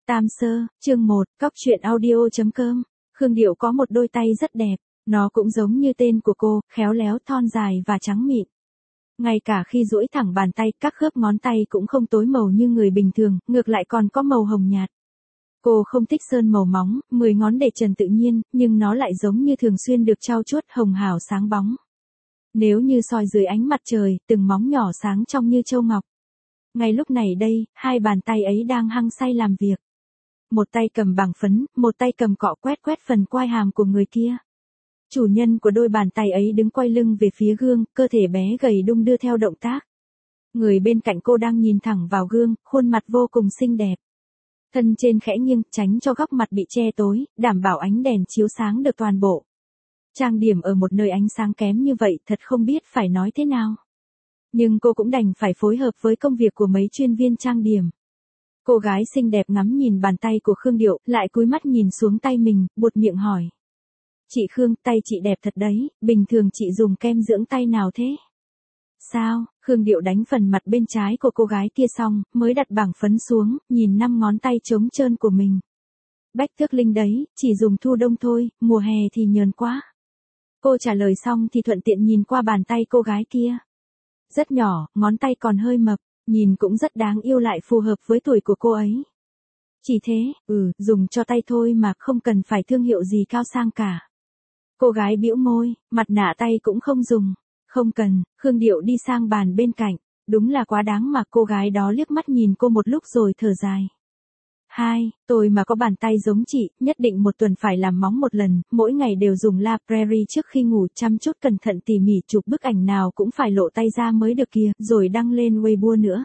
Tam Sơ, chương 1, Cóc truyện audio.com. Khương Diệu có một đôi tay rất đẹp, nó cũng giống như tên của cô, khéo léo thon dài và trắng mịn. Ngay cả khi duỗi thẳng bàn tay, các khớp ngón tay cũng không tối màu như người bình thường, ngược lại còn có màu hồng nhạt. Cô không thích sơn màu móng, 10 ngón để trần tự nhiên, nhưng nó lại giống như thường xuyên được trau chuốt hồng hào sáng bóng. Nếu như soi dưới ánh mặt trời, từng móng nhỏ sáng trong như châu ngọc. Ngay lúc này đây, hai bàn tay ấy đang hăng say làm việc. Một tay cầm bảng phấn, một tay cầm cọ quét phần quai hàm của người kia. Chủ nhân của đôi bàn tay ấy đứng quay lưng về phía gương, cơ thể bé gầy đung đưa theo động tác. Người bên cạnh cô đang nhìn thẳng vào gương, khuôn mặt vô cùng xinh đẹp. Thân trên khẽ nghiêng, tránh cho góc mặt bị che tối, đảm bảo ánh đèn chiếu sáng được toàn bộ. Trang điểm ở một nơi ánh sáng kém như vậy thật không biết phải nói thế nào. Nhưng cô cũng đành phải phối hợp với công việc của mấy chuyên viên trang điểm. Cô gái xinh đẹp ngắm nhìn bàn tay của Khương Diệu, lại cúi mắt nhìn xuống tay mình, buột miệng hỏi. Chị Khương, tay chị đẹp thật đấy, bình thường chị dùng kem dưỡng tay nào thế? Sao? Khương Diệu đánh phần mặt bên trái của cô gái kia xong, mới đặt bảng phấn xuống, nhìn 5 ngón tay trống trơn của mình. Bách Thước Linh đấy, chỉ dùng thu đông thôi, mùa hè thì nhờn quá. Cô trả lời xong thì thuận tiện nhìn qua bàn tay cô gái kia. Rất nhỏ, ngón tay còn hơi mập, nhìn cũng rất đáng yêu lại phù hợp với tuổi của cô ấy. Chỉ thế, dùng cho tay thôi mà không cần phải thương hiệu gì cao sang cả. Cô gái bĩu môi, mặt nạ tay cũng không dùng. Không cần, Khương Diệu đi sang bàn bên cạnh. Đúng là quá đáng mà cô gái đó liếc mắt nhìn cô một lúc rồi thở dài. Tôi mà có bàn tay giống chị, nhất định một tuần phải làm móng một lần, mỗi ngày đều dùng La Prairie trước khi ngủ, chăm chút cẩn thận tỉ mỉ, chụp bức ảnh nào cũng phải lộ tay ra mới được kìa, rồi đăng lên Weibo nữa.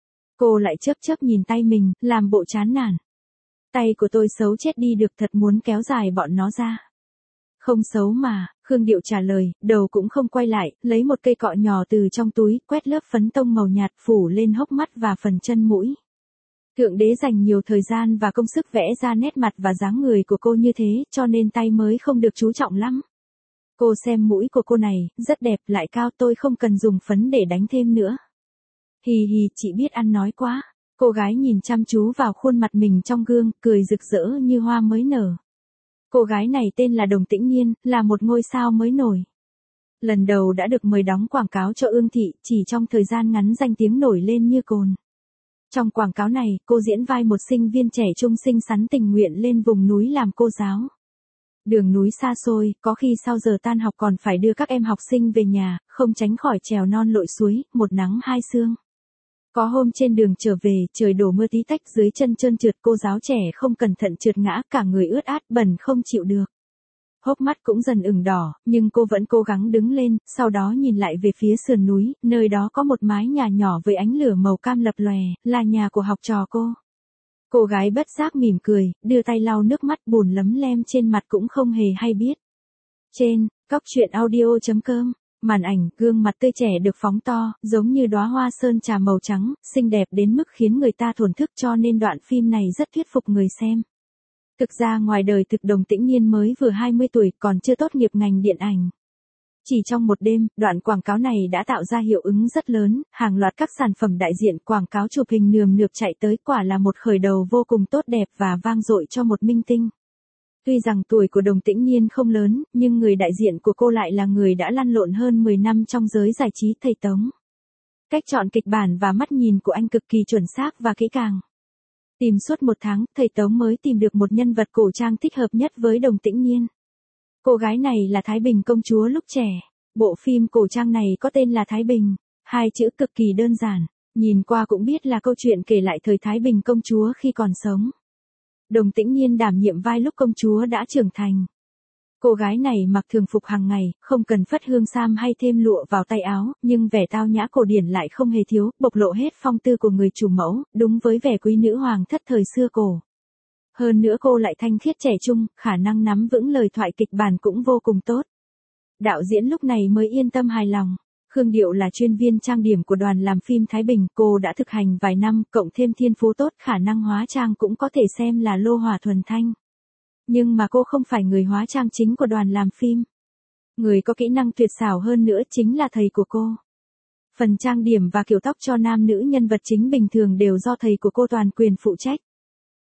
Cô lại chớp nhìn tay mình, làm bộ chán nản. Tay của tôi xấu chết đi được, thật muốn kéo dài bọn nó ra. Không xấu mà, Khương Diệu trả lời, đầu cũng không quay lại, lấy một cây cọ nhỏ từ trong túi, quét lớp phấn tông màu nhạt phủ lên hốc mắt và phần chân mũi. Thượng đế dành nhiều thời gian và công sức vẽ ra nét mặt và dáng người của cô như thế, cho nên tay mới không được chú trọng lắm. Cô xem mũi của cô này, rất đẹp, lại cao, tôi không cần dùng phấn để đánh thêm nữa. Hì, chị biết ăn nói quá. Cô gái nhìn chăm chú vào khuôn mặt mình trong gương, cười rực rỡ như hoa mới nở. Cô gái này tên là Đồng Tĩnh Nhiên, là một ngôi sao mới nổi. Lần đầu đã được mời đóng quảng cáo cho Ương Thị, chỉ trong thời gian ngắn danh tiếng nổi lên như cồn. Trong quảng cáo này, cô diễn vai một sinh viên trẻ trung xinh xắn tình nguyện lên vùng núi làm cô giáo. Đường núi xa xôi, có khi sau giờ tan học còn phải đưa các em học sinh về nhà, không tránh khỏi trèo non lội suối, một nắng hai sương. Có hôm trên đường trở về, trời đổ mưa tí tách, dưới chân trơn trượt, cô giáo trẻ không cẩn thận trượt ngã, cả người ướt át bẩn không chịu được. Hốc mắt cũng dần ửng đỏ, nhưng cô vẫn cố gắng đứng lên, sau đó nhìn lại về phía sườn núi, nơi đó có một mái nhà nhỏ với ánh lửa màu cam lập lòe, là nhà của học trò cô. Cô gái bất giác mỉm cười, đưa tay lau nước mắt, bùn lấm lem trên mặt cũng không hề hay biết. Trên, Cóc truyện audio.com, màn ảnh, gương mặt tươi trẻ được phóng to, giống như đóa hoa sơn trà màu trắng, xinh đẹp đến mức khiến người ta thổn thức, cho nên đoạn phim này rất thuyết phục người xem. Thực ra ngoài đời thực Đồng Tĩnh Nhiên mới vừa 20 tuổi, còn chưa tốt nghiệp ngành điện ảnh. Chỉ trong một đêm, đoạn quảng cáo này đã tạo ra hiệu ứng rất lớn, hàng loạt các sản phẩm đại diện quảng cáo chụp hình nườm nượp chạy tới, quả là một khởi đầu vô cùng tốt đẹp và vang dội cho một minh tinh. Tuy rằng tuổi của Đồng Tĩnh Nhiên không lớn, nhưng người đại diện của cô lại là người đã lăn lộn hơn 10 năm trong giới giải trí, thầy Tống. Cách chọn kịch bản và mắt nhìn của anh cực kỳ chuẩn xác và kỹ càng. Tìm suốt 1 tháng, thầy Tống mới tìm được một nhân vật cổ trang thích hợp nhất với Đồng Tĩnh Nhiên. Cô gái này là Thái Bình công chúa lúc trẻ. Bộ phim cổ trang này có tên là Thái Bình, 2 chữ cực kỳ đơn giản, nhìn qua cũng biết là câu chuyện kể lại thời Thái Bình công chúa khi còn sống. Đồng Tĩnh Nhiên đảm nhiệm vai lúc công chúa đã trưởng thành. Cô gái này mặc thường phục hàng ngày, không cần phất hương sam hay thêm lụa vào tay áo, nhưng vẻ tao nhã cổ điển lại không hề thiếu, bộc lộ hết phong tư của người chủ mẫu, đúng với vẻ quý nữ hoàng thất thời xưa cổ. Hơn nữa cô lại thanh khiết trẻ trung, khả năng nắm vững lời thoại, kịch bản cũng vô cùng tốt. Đạo diễn lúc này mới yên tâm hài lòng. Khương Diệu là chuyên viên trang điểm của đoàn làm phim Thái Bình, cô đã thực hành vài năm, cộng thêm thiên phú tốt, khả năng hóa trang cũng có thể xem là lô hỏa thuần thanh. Nhưng mà cô không phải người hóa trang chính của đoàn làm phim. Người có kỹ năng tuyệt xảo hơn nữa chính là thầy của cô. Phần trang điểm và kiểu tóc cho nam nữ nhân vật chính bình thường đều do thầy của cô toàn quyền phụ trách.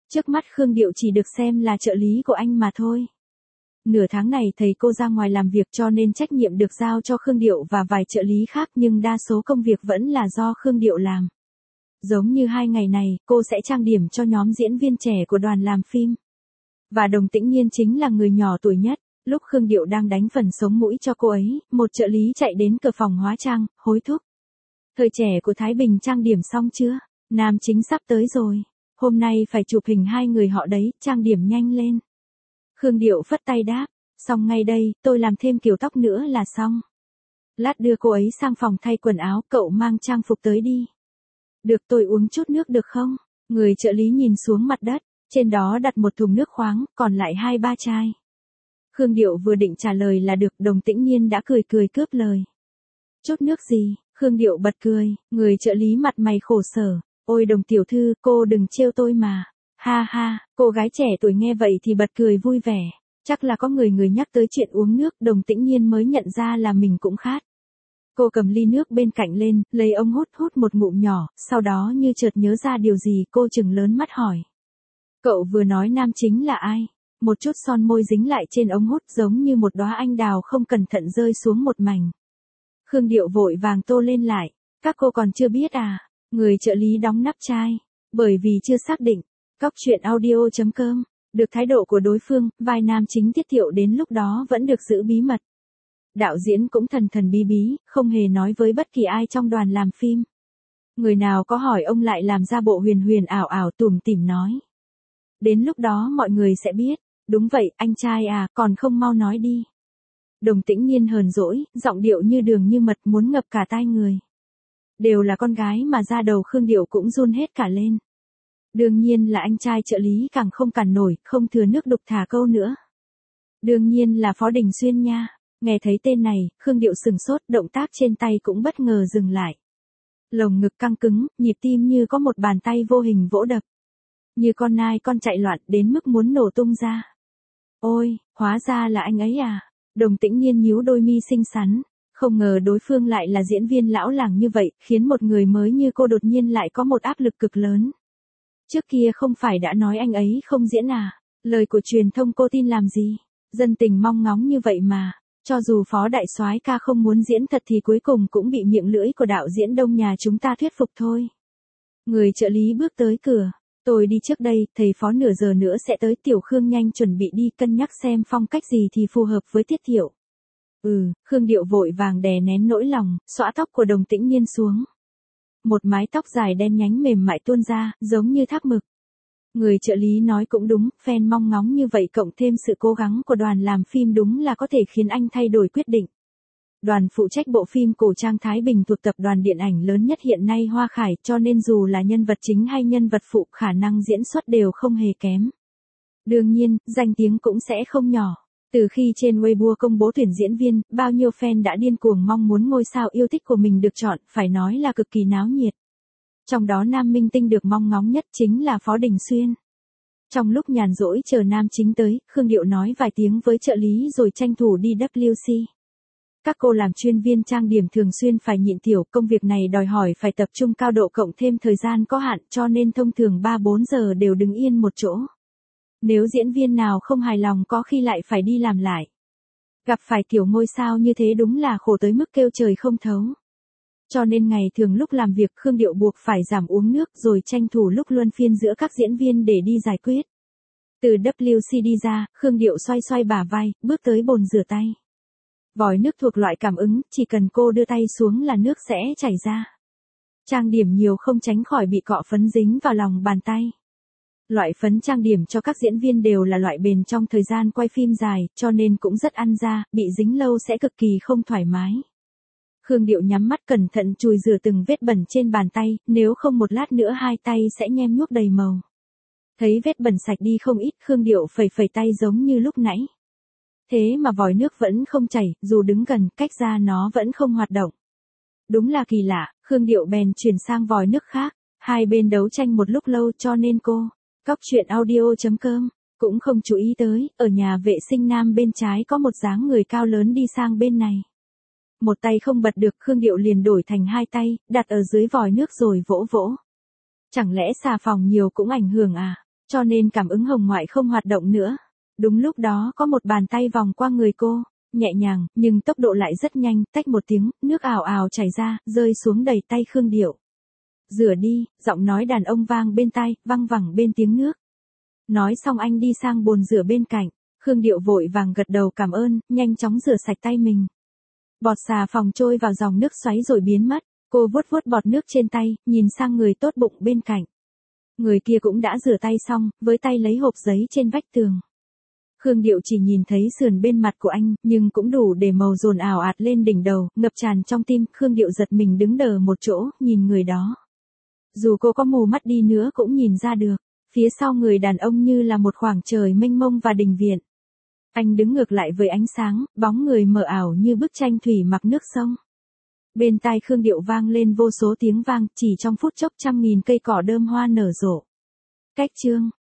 Trước mắt Khương Điệu chỉ được xem là trợ lý của anh mà thôi. Nửa tháng này thầy cô ra ngoài làm việc cho nên trách nhiệm được giao cho Khương Điệu và vài trợ lý khác, nhưng đa số công việc vẫn là do Khương Điệu làm. Giống như 2 ngày này, cô sẽ trang điểm cho nhóm diễn viên trẻ của đoàn làm phim. Và Đồng Tĩnh Nhiên chính là người nhỏ tuổi nhất. Lúc Khương Điệu đang đánh phần sống mũi cho cô ấy, một trợ lý chạy đến cửa phòng hóa trang, hối thúc. Thời trẻ của Thái Bình trang điểm xong chưa? Nam chính sắp tới rồi. Hôm nay phải chụp hình 2 người họ đấy, trang điểm nhanh lên. Khương Điệu phất tay đáp. Xong ngay đây, tôi làm thêm kiểu tóc nữa là xong. Lát đưa cô ấy sang phòng thay quần áo, cậu mang trang phục tới đi. Được, tôi uống chút nước được không? Người trợ lý nhìn xuống mặt đất, trên đó đặt một thùng nước khoáng, còn lại 2-3 chai. Khương Điệu vừa định trả lời là được, Đồng Tĩnh Nhiên đã cười cướp lời. Chút nước gì? Khương Điệu bật cười, người trợ lý mặt mày khổ sở. Ôi Đồng tiểu thư, cô đừng trêu tôi mà. Ha ha, cô gái trẻ tuổi nghe vậy thì bật cười vui vẻ. Chắc là có người nhắc tới chuyện uống nước, Đồng Tĩnh Nhiên mới nhận ra là mình cũng khát. Cô cầm ly nước bên cạnh lên, lấy ống hút một ngụm nhỏ, sau đó như chợt nhớ ra điều gì, cô trừng lớn mắt hỏi. Cậu vừa nói nam chính là ai? Một chút son môi dính lại trên ống hút giống như một đóa anh đào không cẩn thận rơi xuống một mảnh. Khương Điệu vội vàng tô lên lại. Các cô còn chưa biết à? Người trợ lý đóng nắp chai. Bởi vì chưa xác định. Cóc truyện audio.com. Được thái độ của đối phương, vai nam chính Tiết Thiệu đến lúc đó vẫn được giữ bí mật. Đạo diễn cũng thần bí, không hề nói với bất kỳ ai trong đoàn làm phim. Người nào có hỏi ông lại làm ra bộ huyền ảo tủm tỉm nói. Đến lúc đó mọi người sẽ biết. Đúng vậy, anh trai à, còn không mau nói đi. Đồng Tĩnh Nhiên hờn dỗi, giọng điệu như đường như mật muốn ngập cả tai người. Đều là con gái mà da đầu Khương Điệu cũng run hết cả lên. Đương nhiên là anh trai trợ lý càng không cản nổi, không thừa nước đục thả câu nữa. Đương nhiên là Phó Đình Xuyên nha. Nghe thấy tên này, Khương Điệu sừng sốt, động tác trên tay cũng bất ngờ dừng lại. Lồng ngực căng cứng, nhịp tim như có một bàn tay vô hình vỗ đập. Như con nai con chạy loạn đến mức muốn nổ tung ra. Ôi, hóa ra là anh ấy à. Đồng Tĩnh Nhiên nhíu đôi mi xinh xắn. Không ngờ đối phương lại là diễn viên lão làng như vậy, khiến một người mới như cô đột nhiên lại có một áp lực cực lớn. Trước kia không phải đã nói anh ấy không diễn à? Lời của truyền thông cô tin làm gì? Dân tình mong ngóng như vậy mà. Cho dù Phó Đại Soái ca không muốn diễn thật thì cuối cùng cũng bị miệng lưỡi của đạo diễn đông nhà chúng ta thuyết phục thôi. Người trợ lý bước tới cửa. Tôi đi trước đây, thầy Phó nửa giờ nữa sẽ tới. Tiểu Khương nhanh chuẩn bị đi, cân nhắc xem phong cách gì thì phù hợp với Tiết Thiệu. Khương Điệu vội vàng đè nén nỗi lòng, xõa tóc của Đồng Tĩnh Nhiên xuống. Một mái tóc dài đen nhánh mềm mại tuôn ra, giống như thác mực. Người trợ lý nói cũng đúng, fan mong ngóng như vậy cộng thêm sự cố gắng của đoàn làm phim đúng là có thể khiến anh thay đổi quyết định. Đoàn phụ trách bộ phim cổ trang Thái Bình thuộc tập đoàn điện ảnh lớn nhất hiện nay Hoa Khải, cho nên dù là nhân vật chính hay nhân vật phụ, khả năng diễn xuất đều không hề kém. Đương nhiên, danh tiếng cũng sẽ không nhỏ. Từ khi trên Weibo công bố tuyển diễn viên, bao nhiêu fan đã điên cuồng mong muốn ngôi sao yêu thích của mình được chọn, phải nói là cực kỳ náo nhiệt. Trong đó nam minh tinh được mong ngóng nhất chính là Phó Đình Xuyên. Trong lúc nhàn rỗi chờ nam chính tới, Khương Điệu nói vài tiếng với trợ lý rồi tranh thủ đi WC. Các cô làm chuyên viên trang điểm thường xuyên phải nhịn tiểu, công việc này đòi hỏi phải tập trung cao độ cộng thêm thời gian có hạn, cho nên thông thường 3-4 giờ đều đứng yên một chỗ. Nếu diễn viên nào không hài lòng có khi lại phải đi làm lại. Gặp phải kiểu ngôi sao như thế đúng là khổ tới mức kêu trời không thấu. Cho nên ngày thường lúc làm việc Khương Điệu buộc phải giảm uống nước rồi tranh thủ lúc luân phiên giữa các diễn viên để đi giải quyết. Từ WC đi ra, Khương Điệu xoay bả vai, bước tới bồn rửa tay. Vòi nước thuộc loại cảm ứng, chỉ cần cô đưa tay xuống là nước sẽ chảy ra. Trang điểm nhiều không tránh khỏi bị cọ phấn dính vào lòng bàn tay. Loại phấn trang điểm cho các diễn viên đều là loại bền trong thời gian quay phim dài, cho nên cũng rất ăn da, bị dính lâu sẽ cực kỳ không thoải mái. Khương Điệu nhắm mắt cẩn thận chùi rửa từng vết bẩn trên bàn tay, nếu không một lát nữa hai tay sẽ nhem nhuốc đầy màu. Thấy vết bẩn sạch đi không ít, Khương Điệu phẩy tay giống như lúc nãy. Thế mà vòi nước vẫn không chảy, dù đứng gần, cách ra nó vẫn không hoạt động. Đúng là kỳ lạ, Khương Điệu bèn chuyển sang vòi nước khác. Hai bên đấu tranh một lúc lâu cho nên cô, cóc truyện audio.com, cũng không chú ý tới, ở nhà vệ sinh nam bên trái có một dáng người cao lớn đi sang bên này. Một tay không bật được, Khương Điệu liền đổi thành hai tay, đặt ở dưới vòi nước rồi vỗ. Chẳng lẽ xà phòng nhiều cũng ảnh hưởng à? Cho nên cảm ứng hồng ngoại không hoạt động nữa. Đúng lúc đó có một bàn tay vòng qua người cô, nhẹ nhàng, nhưng tốc độ lại rất nhanh, tách một tiếng, nước ào ào chảy ra, rơi xuống đầy tay Khương Điệu. Rửa đi, giọng nói đàn ông vang bên tai, văng vẳng bên tiếng nước. Nói xong anh đi sang bồn rửa bên cạnh, Khương Điệu vội vàng gật đầu cảm ơn, nhanh chóng rửa sạch tay mình. Bọt xà phòng trôi vào dòng nước xoáy rồi biến mất, cô vuốt vuốt bọt nước trên tay, nhìn sang người tốt bụng bên cạnh. Người kia cũng đã rửa tay xong, với tay lấy hộp giấy trên vách tường. Khương Điệu chỉ nhìn thấy sườn bên mặt của anh, nhưng cũng đủ để màu dồn ảo ạt lên đỉnh đầu, ngập tràn trong tim. Khương Điệu giật mình đứng đờ một chỗ, nhìn người đó. Dù cô có mù mắt đi nữa cũng nhìn ra được, phía sau người đàn ông như là một khoảng trời mênh mông và đình viện. Anh đứng ngược lại với ánh sáng, bóng người mờ ảo như bức tranh thủy mặc nước sông. Bên tai Khương Điệu vang lên vô số tiếng vang, chỉ trong phút chốc trăm nghìn cây cỏ đơm hoa nở rộ. Cách chương